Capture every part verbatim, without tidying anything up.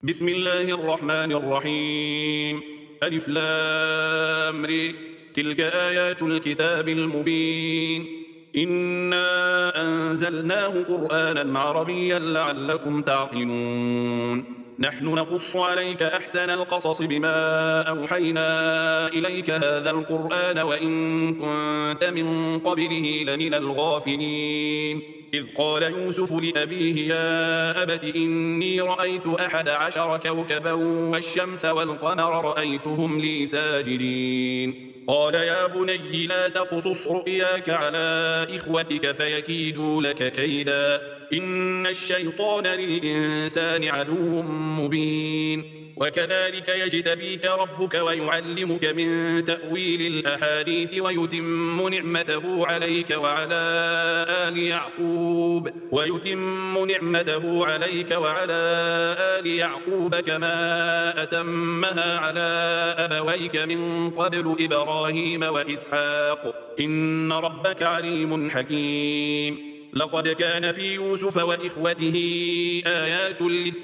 بسم الله الرحمن الرحيم. ألف لام ر. تلك آيات الكتاب المبين. إنا أنزلناه قرآنا عربيا لعلكم تعقلون. نحن نقص عليك أحسن القصص بما أوحينا إليك هذا القرآن وإن كنت من قبله لمن الغافلين. إذ قال يوسف لأبيه يا أبت إني رأيت أحد عشر كوكبا والشمس والقمر رأيتهم لي ساجدين. قال يا بني لا تقصص رؤياك على إخوتك فيكيدوا لك كيدا إن الشيطان للإنسان عدو مبين. وكذلك يجتبيك ربك ويعلمك من تأويل الأحاديث ويتم نعمته عليك وعلى آل يعقوب ويتم نعمته عليك وعلى آل يعقوب كما أتمها على أبويك من قبل إبراهيم وإسحاق إن ربك عليم حكيم. لقد كان في يوسف وإخوته آيات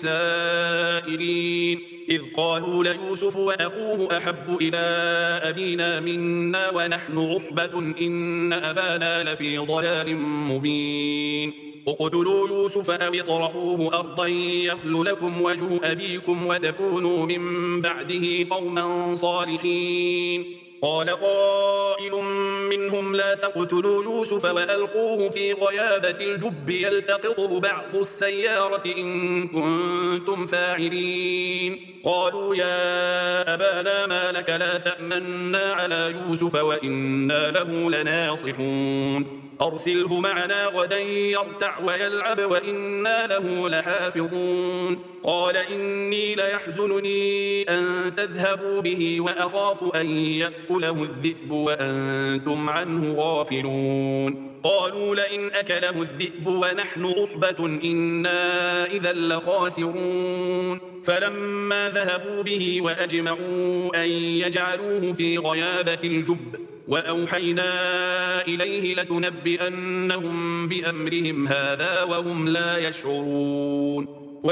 للسائلين إذ قالوا ليوسف وأخوه أحب إلى أبينا منا ونحن عصبة إن أبانا لفي ضلال مبين. اقتلوا يوسف أو اطرحوه أرضا يخل لكم وجه أبيكم وتكونوا من بعده قوما صالحين. قال قائل منهم لا تقتلوا يوسف وألقوه في غيابة الجب يلتقطه بعض السيارة إن كنتم فاعلين. قالوا يا أبانا ما لك لا تأمنا على يوسف وإنا له لناصحون. أرسله معنا غدا يرتع ويلعب وإنا له لحافظون. قال إني ليحزنني أن تذهبوا به وأخاف أن يأكله الذئب وأنتم عنه غافلون. قالوا لئن أكله الذئب ونحن عصبة إنا إذا لخاسرون. فلما ذهبوا به وأجمعوا أن يجعلوه في غيابة الجب وأوحينا إليه لتنبئنهم بأمرهم هذا وهم لا يشعرون.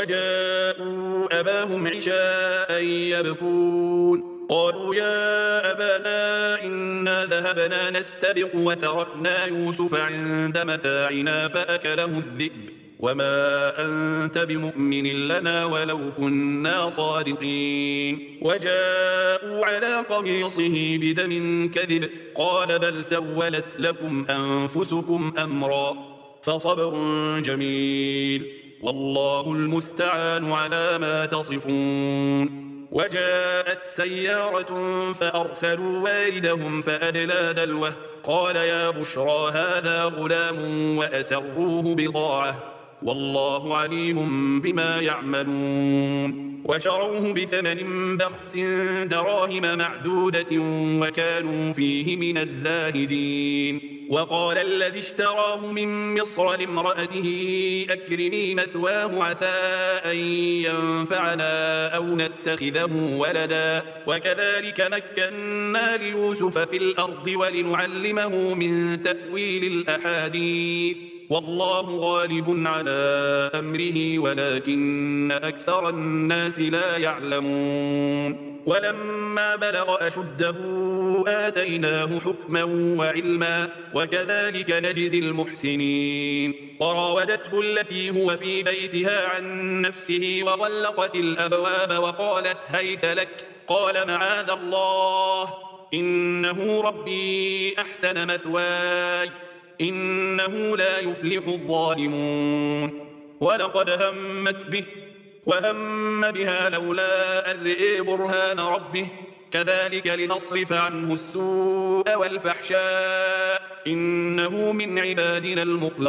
وجاءوا أباهم عشاء يبكون. قالوا يا أبانا إنا ذهبنا نستبق وتركنا يوسف عند متاعنا فأكله الذئب وما أنت بمؤمن لنا ولو كنا صادقين. وجاءوا على قميصه بدم كذب قال بل سولت لكم أنفسكم أمرا فصبر جميل والله المستعان على ما تصفون. وجاءت سيارة فأرسلوا واردهم فأدلى دلوه قال يا بشرى هذا غلام وأسروه بضاعة والله عليم بما يعملون. وشروه بثمن بخس دراهم معدودة وكانوا فيه من الزاهدين. وقال الذي اشتراه من مصر لامرأته أكرمي مثواه عسى أن ينفعنا أو نتخذه ولدا وكذلك مكنا ليوسف في الأرض ولنعلمه من تأويل الأحاديث والله غالب على أمره ولكن أكثر الناس لا يعلمون. ولما بلغ أشده آتيناه حكما وعلما وكذلك نجزي المحسنين. وراودته التي هو في بيتها عن نفسه وغلقت الأبواب وقالت هيت لك قال معاذ الله إنه ربي أحسن مثواي إنه لا يفلح الظالمون. ولقد همت به وهم بها لولا أن رئي برهان ربه كذلك لنصرف عنه السوء والفحشاء إنه من عبادنا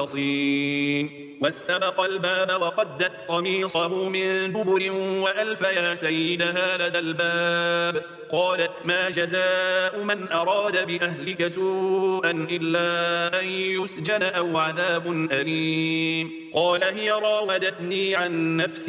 المخلصين. واستبق الباب وقدت قميصه من دبر وألف يا سيدها لدى الباب قالت ما جزاء من أراد بأهلك سوءا إلا أن يسجن أو عذاب أليم. قال هي راودتني عن نفسي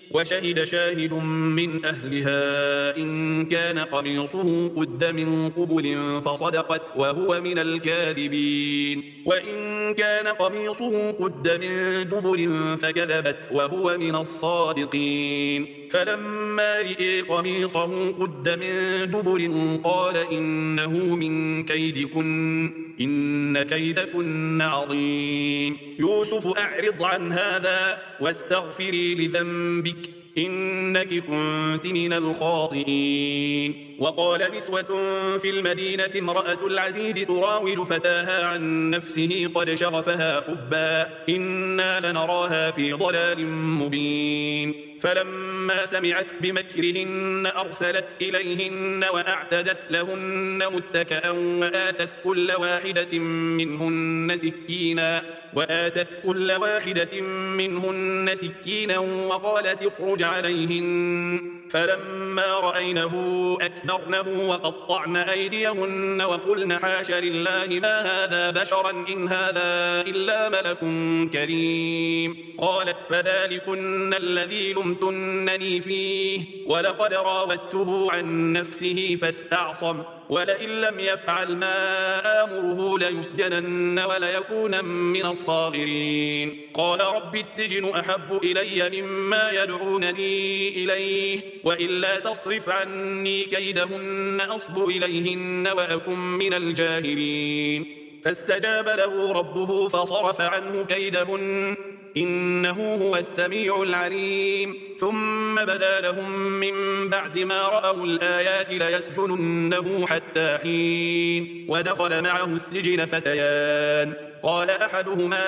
وشهد شاهد من أهلها إن كان قميصه قد من قبل فصدقت وهو من الكاذبين وإن كان قميصه قد من دبر فكذبت وهو من الصادقين فلما رئي قميصه قد من دبر قال إنه من كيدكن إن كيدكن عظيم يوسف أعرض عن هذا واستغفري لذنبك إنك كنت من الخاطئين وقال نسوة في المدينة امرأة العزيز تراود فتاها عن نفسه قد شغفها حبا إنا لنراها في ضلال مبين فلما سمعت بمكرهن أرسلت إليهن وأعتدت لهن متكأ وآتت كل واحدة منهن سكينا وآتت كل واحدة منهن سكينا وقالت اخرج عليهن فلما رأينه أكبرنه وقطعن أيديهن وقلن حاش لله ما هذا بشرا إن هذا إلا ملك كريم قالت فذلكن الذي لمتنني فيه ولقد راودته عن نفسه فاستعصم ولئن لم يفعل ما آمره ليسجنن وليكون من الصاغرين قال رب السجن أحب إلي مما يدعونني إليه وإلا تصرف عني كيدهن أصب إليهن وأكن من الجاهلين فاستجاب له ربه فصرف عنه كيدهن إنه هو السميع العليم ثم بدا لهم من بعد ما رأوا الآيات ليسجننه حتى حين ودخل معه السجن فتيان قال أحدهما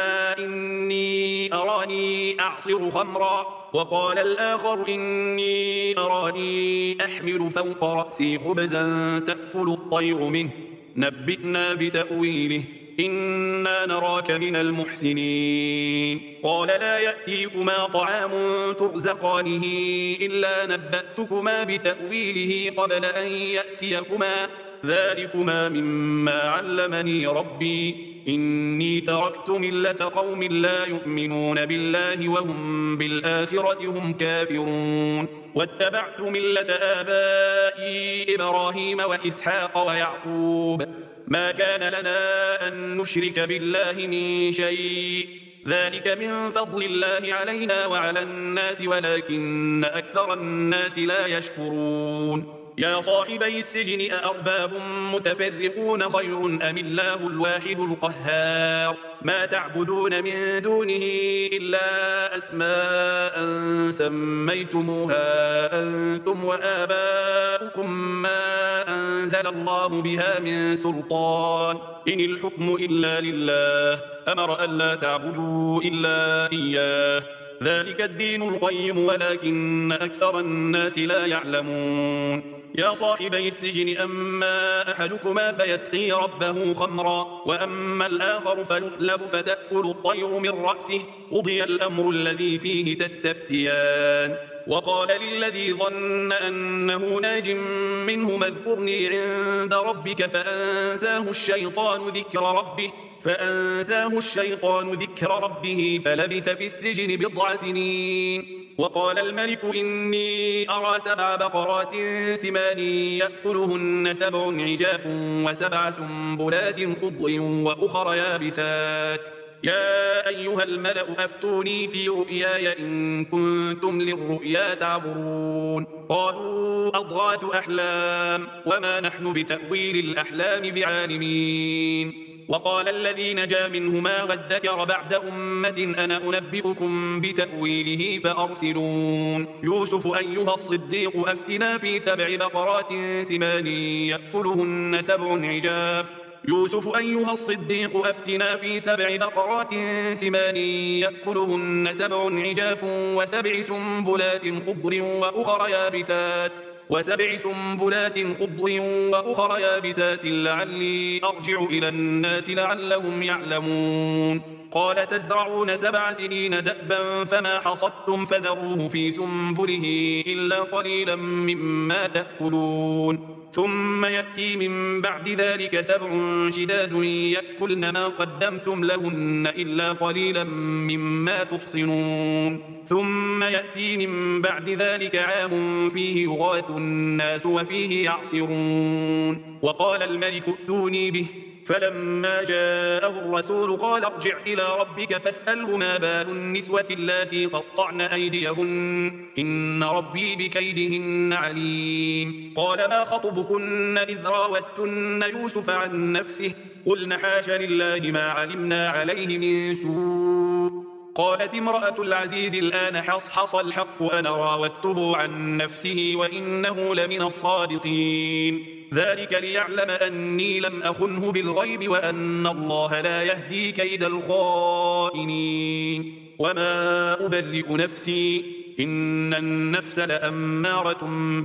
إني أراني أعصر خمرا وقال الآخر إني أراني أحمل فوق رأسي خبزا تأكل الطير منه نبئنا بتأويله إنا نراك من المحسنين قال لا يأتيكما طعام ترزقانه إلا نبأتكما بتأويله قبل أن يأتيكما ذلكما مما علمني ربي إني تركت ملة قوم لا يؤمنون بالله وهم بالآخرة هم كافرون واتبعت ملة آبائي إبراهيم وإسحاق ويعقوب ما كان لنا أن نشرك بالله من شيء ذلك من فضل الله علينا وعلى الناس ولكن أكثر الناس لا يشكرون يا صاحبي السجن أأرباب متفرقون خير أم الله الواحد القهار ما تعبدون من دونه إلا أسماء سميتموها أنتم وآباؤكم ما أنزل الله بها من سلطان إن الحكم إلا لله أمر ألا تعبدوا إلا إياه ذلك الدين القيم ولكن أكثر الناس لا يعلمون يا صاحبي السجن أما أحدكما فيسقي ربه خمرا وأما الآخر فيصلب فتأكل الطير من رأسه قضي الأمر الذي فيه تستفتيان وقال للذي ظن أنه ناج منه اذكرني عند ربك فأنساه الشيطان ذكر ربه فأنساه الشيطان ذكر ربه فلبث في السجن بضع سنين وقال الملك إني أرى سبع بقرات سمان يأكلهن سبع عجاف وسبع سنبلات خضر وأخر يابسات يا أيها الملأ أفتوني في رؤياي إن كنتم للرؤيا تعبرون قالوا أضغاث أحلام وما نحن بتأويل الأحلام بعالمين وقال الذي نجا منهما وادكر بعد أمة أنا أنبئكم بتأويله فأرسلون يوسف أيها الصديق أفتنا في سبع بقرات سمان يأكلهن سبع عجاف يوسف أيها الصديق أفتنا في سبع بقرات سمان يأكلهن سبع عجاف وسبع سنبلات خضر وأخر يابسات وسبع سنبلات خضر وأخر يابسات لعلي أرجع إلى الناس لعلهم يعلمون قال تزرعون سبع سنين دأبا فما حصدتم فذروه في سنبله إلا قليلا مما تأكلون ثم يأتي من بعد ذلك سبع شداد يأكلن ما قدمتم لهن إلا قليلا مما تحصنون ثم يأتي من بعد ذلك عام فيه يغاث الناس وفيه يعصرون وقال الملك ائتوني به فلما جاءه الرسول قال ارجع إلى ربك فاسأله ما بال النسوة اللاتي قطعن أيديهن إن ربي بكيدهن عليم قال ما خطبكن إذ راوتن يوسف عن نفسه قلن حاش لله ما علمنا عليه من سوء قالت امرأة العزيز الآن حصحص الحق أنا راودته عن نفسه وإنه لمن الصادقين ذلك ليعلم أني لم أخنه بالغيب وأن الله لا يهدي كيد الخائنين وما أبرئ نفسي إن النفس لأمارة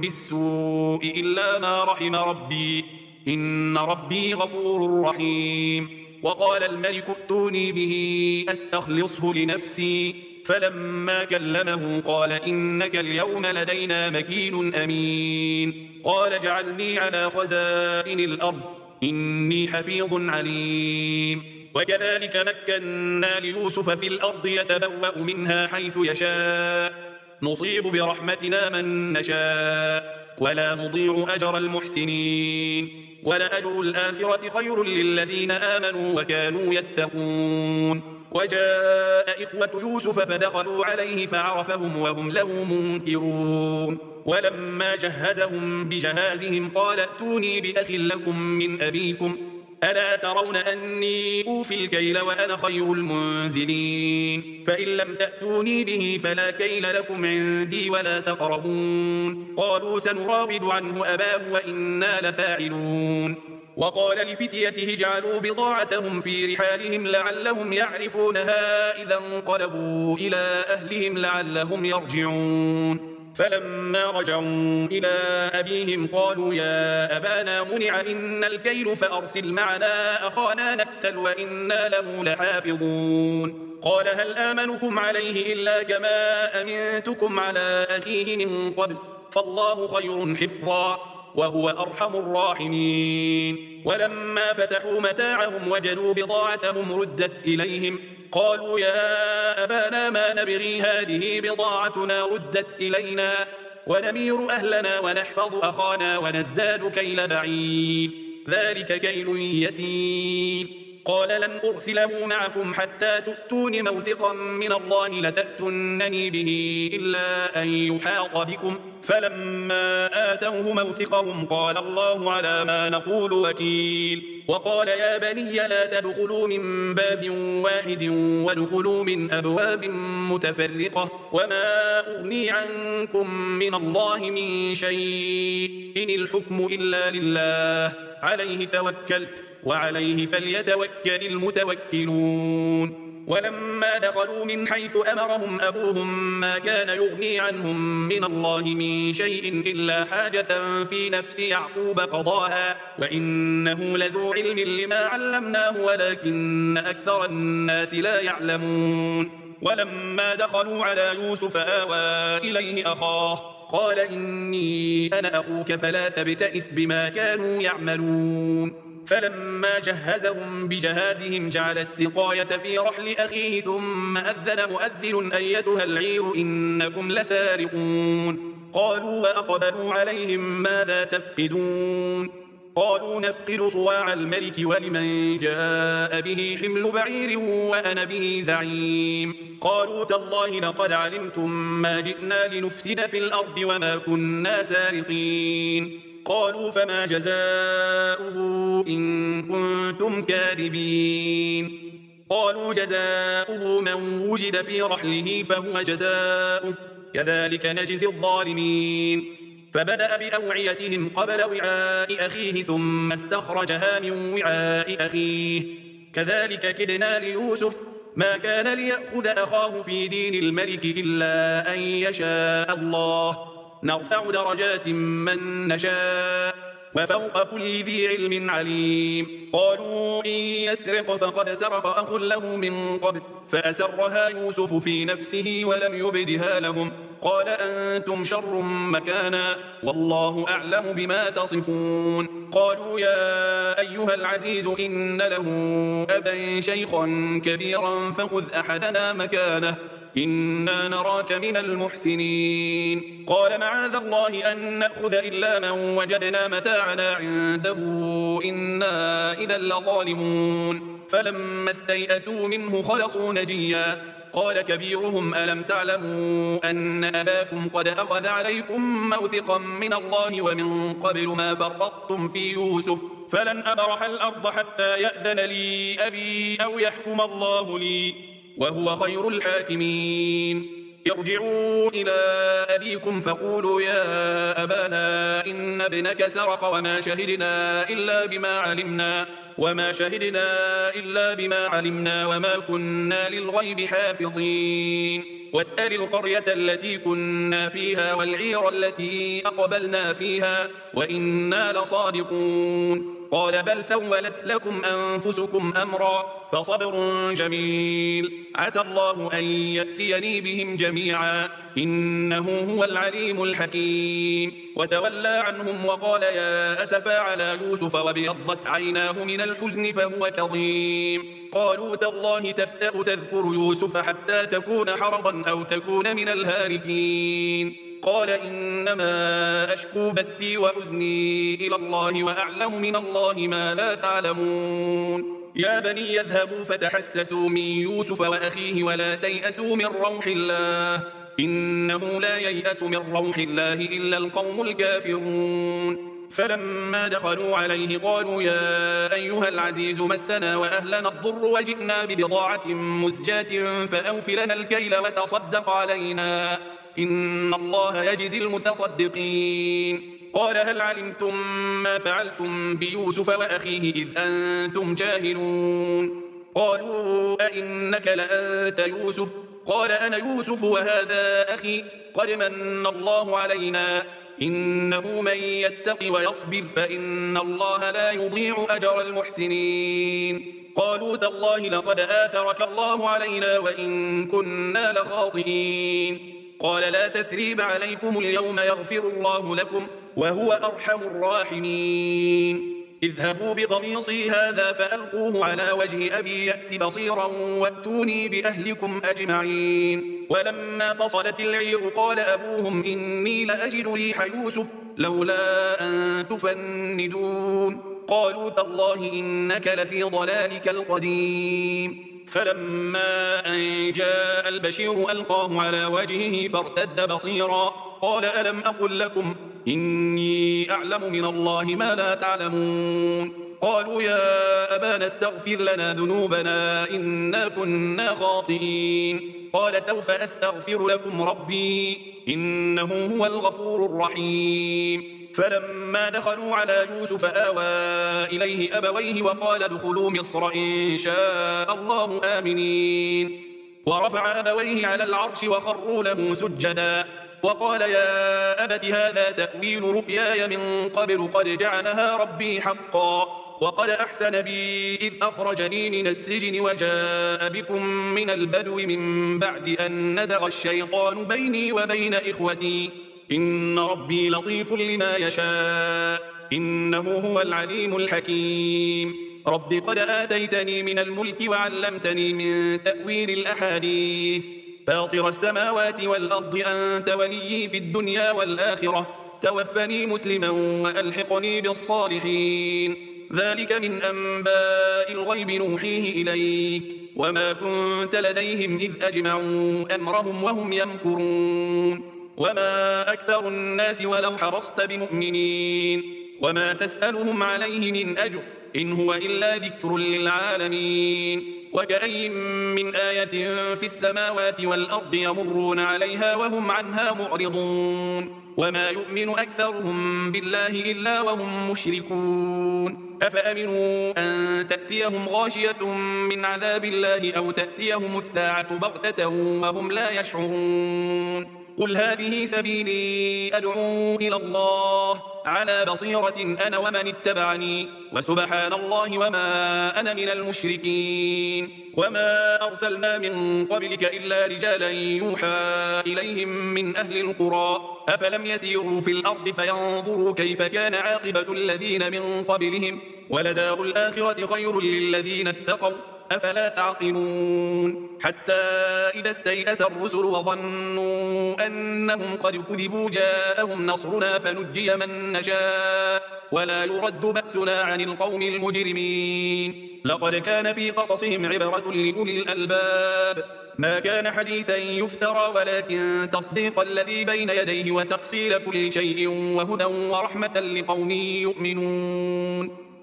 بالسوء إلا ما رحم ربي إن ربي غفور رحيم وقال الملك ائتوني به أستخلصه لنفسي فلما كلمه قال إنك اليوم لدينا مكين أمين قال اجعلني على خزائن الأرض إني حفيظ عليم وكذلك مكنا ليوسف في الأرض يتبوأ منها حيث يشاء نصيب برحمتنا من نشاء ولا نضيع أجر المحسنين ولأجر الآخرة خير للذين آمنوا وكانوا يتقون وجاء إخوة يوسف فدخلوا عليه فعرفهم وهم له منكرون ولما جهزهم بجهازهم قال ائتوني بأخ لكم من أبيكم ألا ترون أني أوفي الكيل وأنا خير المنزلين فإن لم تأتوني به فلا كيل لكم عندي ولا تقربون قالوا سنراود عنه أباه وإنا لفاعلون وقال لفتيته اجعلوا بضاعتهم في رحالهم لعلهم يعرفونها إذا انقلبوا إلى أهلهم لعلهم يرجعون فلما رجعوا إلى أبيهم قالوا يا أبانا منع منا الكيل فأرسل معنا أخانا نكتل وإنا له لحافظون قال هل آمنكم عليه إلا كما أمنتكم على أخيه من قبل فالله خير حفظا وهو أرحم الراحمين ولما فتحوا متاعهم وجدوا بضاعتهم ردت إليهم قالوا يا أبانا ما نبغي هذه بضاعتنا ردت إلينا ونمير أهلنا ونحفظ أخانا ونزداد كيل بعير ذلك كيل يسير قال لن أرسله معكم حتى تؤتون موثقا من الله لتأتنني به إلا أن يحاط بكم فلما آتوه موثقهم قال الله على ما نقول وكيل وقال يا بني لا تدخلوا من باب واحد وادخلوا من أبواب متفرقة وما أغني عنكم من الله من شيء إن الحكم إلا لله عليه توكلت وعليه فليتوكل المتوكلون ولما دخلوا من حيث أمرهم أبوهم ما كان يغني عنهم من الله من شيء إلا حاجة في نفس يعقوب قضاها وإنه لذو علم لما علمناه ولكن أكثر الناس لا يعلمون ولما دخلوا على يوسف آوى إليه أخاه قال إني أنا أخوك فلا تبتئس بما كانوا يعملون فلما جهزهم بجهازهم جعل السقاية في رحل أخيه ثم أذن مؤذن أيتها العير إنكم لسارقون قالوا وأقبلوا عليهم ماذا تفقدون قالوا نفقد صواع الملك ولمن جاء به حمل بعير وأنا به زعيم قالوا تالله لقد علمتم ما جئنا لنفسد في الأرض وما كنا سارقين قالوا فما جزاؤه إن كنتم كاذبين قالوا جزاؤه من وجد في رحله فهو جزاؤه كذلك نجزي الظالمين فبدأ بأوعيتهم قبل وعاء أخيه ثم استخرجها من وعاء أخيه كذلك كدنا ليوسف ما كان ليأخذ أخاه في دين الملك إلا أن يشاء الله نرفع درجات من نشاء وفوق كل ذي علم عليم. قالوا إن يسرق فقد سرق أخ له من قبل فأسرها يوسف في نفسه ولم يبدها لهم قال أنتم شر مكانا والله أعلم بما تصفون. قالوا يا أيها العزيز إن له أبا شيخا كبيرا فخذ أحدنا مكانه إنا نراك من المحسنين. قال معاذ الله أن نأخذ إلا من وجدنا متاعنا عنده إنا إذا لظالمون. فلما استيئسوا منه خلصوا نجيا قال كبيرهم ألم تعلموا أن أباكم قد أخذ عليكم موثقا من الله ومن قبل ما فرطتم في يوسف فلن أبرح الأرض حتى يأذن لي أبي أو يحكم الله لي وهو خير الحاكمين. ارجعوا إلى أبيكم فقولوا يا أبانا إن ابنك سرق وما شهدنا إلا بما علمنا وما شهدنا إلا بما علمنا وما كنا للغيب حافظين. واسأل القرية التي كنا فيها والعير التي أقبلنا فيها وإنا لصادقون. قال بل سولت لكم أنفسكم أمرا فصبر جميل عسى الله أن يأتيني بهم جميعا إنه هو العليم الحكيم. وتولى عنهم وقال يا أسفا على يوسف وابيضت عيناه من الحزن فهو كظيم. قالوا تالله تفتأ تذكر يوسف حتى تكون حرضا أو تكون من الهالكين. قال إنما أشكو بثي وحزني إلى الله وأعلم من الله ما لا تعلمون. يا بني يذهبوا فتحسسوا من يوسف وأخيه ولا تيأسوا من روح الله إنه لا ييأس من روح الله إلا القوم الكافرون. فلما دخلوا عليه قالوا يا أيها العزيز مسنا وأهلنا الضر وجئنا ببضاعة مزجاة فأوف لنا الكيل وتصدق علينا إن الله يجزي المتصدقين. قال هل علمتم ما فعلتم بيوسف وأخيه إذ أنتم جاهلون. قالوا أئنك لأنت يوسف قال أنا يوسف وهذا أخي قد من الله علينا إنه من يتق ويصبر فإن الله لا يضيع أجر المحسنين. قالوا تالله لقد آثرك الله علينا وإن كنا لخاطئين. قال لا تثريب عليكم اليوم يغفر الله لكم وهو أرحم الراحمين. اذهبوا بقميصي هذا فألقوه على وجه أبي يأت بصيرا واتوني بأهلكم أجمعين. ولما فصلت العير قال أبوهم إني لأجد ريح يوسف لولا أن تفندون. قالوا تالله إنك لفي ضلالك القديم. فلما أن جاء البشير ألقاه على وجهه فارتد بصيرا قال ألم أقل لكم إني أعلم من الله ما لا تعلمون. قالوا يا أبانا استغفر لنا ذنوبنا إنا كنا خاطئين. قال سوف أستغفر لكم ربي إنه هو الغفور الرحيم. فلما دخلوا على يوسف آوى إليه أبويه وقال ادخلوا مصر إن شاء الله آمنين. ورفع أبويه على العرش وخروا له سجدا وقال يا أبت هذا تأويل رؤياي من قبل قد جعلها ربي حقا وقد أحسن بي إذ أخرجني من السجن وجاء بكم من البدو من بعد أن نزغ الشيطان بيني وبين إخوتي إن ربي لطيف لما يشاء إنه هو العليم الحكيم. رب قد آتيتني من الملك وعلمتني من تأويل الأحاديث فاطر السماوات والأرض أنت وليي في الدنيا والآخرة توفني مسلما وألحقني بالصالحين. ذلك من أنباء الغيب نوحيه إليك وما كنت لديهم إذ أجمعوا أمرهم وهم يمكرون. وما أكثر الناس ولو حرصت بمؤمنين وما تسألهم عليه من أجر إن هو إلا ذكر للعالمين. وكأي من آية في السماوات والأرض يمرون عليها وهم عنها معرضون وما يؤمن أكثرهم بالله إلا وهم مشركون. أفأمنوا أن تأتيهم غاشية من عذاب الله أو تأتيهم الساعة بغتة وهم لا يشعرون. قل هذه سبيلي أدعو إلى الله على بصيرة أنا ومن اتبعني وسبحان الله وما أنا من المشركين وما أرسلنا من قبلك إلا رجالا يوحى إليهم من أهل القرى أفلم يسيروا في الأرض فينظروا كيف كان عاقبة الذين من قبلهم ولدار الآخرة خير للذين اتقوا أفلا تعقلون حتى إذا استيأس الرسل وظنوا أنهم قد كذبوا جاءهم نصرنا فنجي من نشاء ولا يرد بأسنا عن القوم المجرمين لقد كان في قصصهم عبرة لأولي الألباب ما كان حديثا يفترى ولكن تصديق الذي بين يديه وتفصيل كل شيء وهدى ورحمة لقوم يؤمنون